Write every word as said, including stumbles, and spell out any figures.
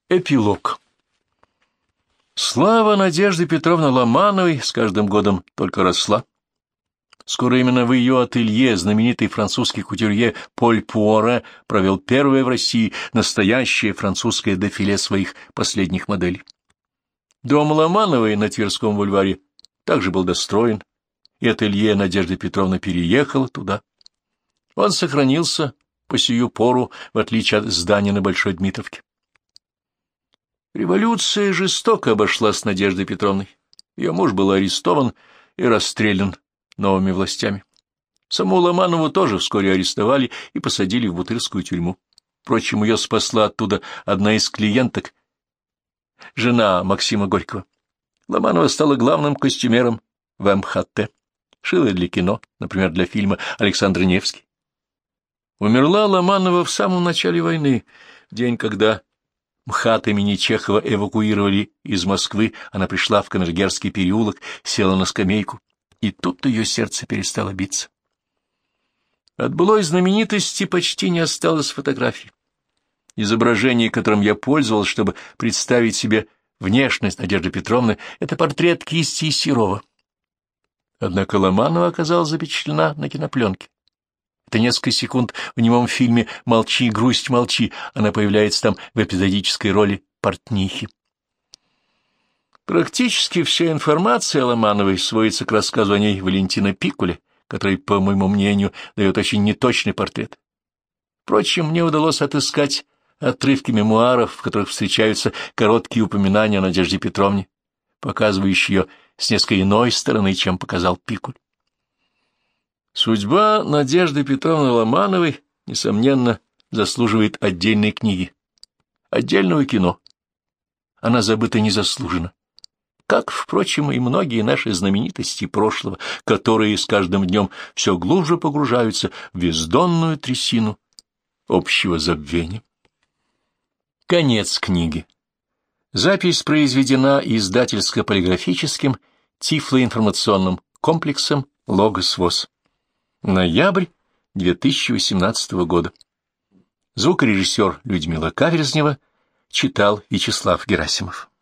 Эпилог. Слава Надежды Петровны Ломановой с каждым годом только росла. Скоро именно в ее ателье знаменитый французский кутюрье Поль Пуаре провел первое в России настоящее французское дефиле своих последних моделей. Дом Ломановой на Тверском бульваре также был достроен, и ателье Надежды Петровны переехало туда. Он сохранился по сию пору, в отличие от здания на Большой Дмитровке. Революция жестоко обошлась с Надеждой Петровной. Ее муж был арестован и расстрелян новыми властями. Саму Ломанову тоже вскоре арестовали и посадили в Бутырскую тюрьму. Впрочем, ее спасла оттуда одна из клиенток, жена Максима Горького. Ломанова стала главным костюмером в эм ха тэ, шила для кино, например, для фильма «Александр Невский». Умерла Ломанова в самом начале войны, в день, когда МХАТ имени Чехова эвакуировали из Москвы. Она пришла в Камергерский переулок, села на скамейку, и тут ее сердце перестало биться. От былой знаменитости почти не осталось фотографий. Изображение, которым я пользовался, чтобы представить себе внешность Надежды Петровны, — это портрет кисти Серова. Однако Ломанова оказалась запечатлена на кинопленке. Это несколько секунд в немом фильме «Молчи, грусть, молчи». Она появляется там в эпизодической роли портнихи. Практически вся информация о Ломановой сводится к рассказу о ней Валентина Пикуля, который, по моему мнению, дает очень неточный портрет. Впрочем, мне удалось отыскать отрывки мемуаров, в которых встречаются короткие упоминания о Надежде Петровне, показывающие ее с несколько иной стороны, чем показал Пикуль. Судьба Надежды Петровны Ломановой, несомненно, заслуживает отдельной книги, отдельного кино. Она забыта незаслуженно, как, впрочем, и многие наши знаменитости прошлого, которые с каждым днем все глубже погружаются в бездонную трясину общего забвения. Конец книги. Запись произведена издательско-полиграфическим тифлоинформационным комплексом «Логос ВОС». Ноябрь две тысячи восемнадцатого года. Звукорежиссер Людмила Каверзнева читал Вячеслав Герасимов.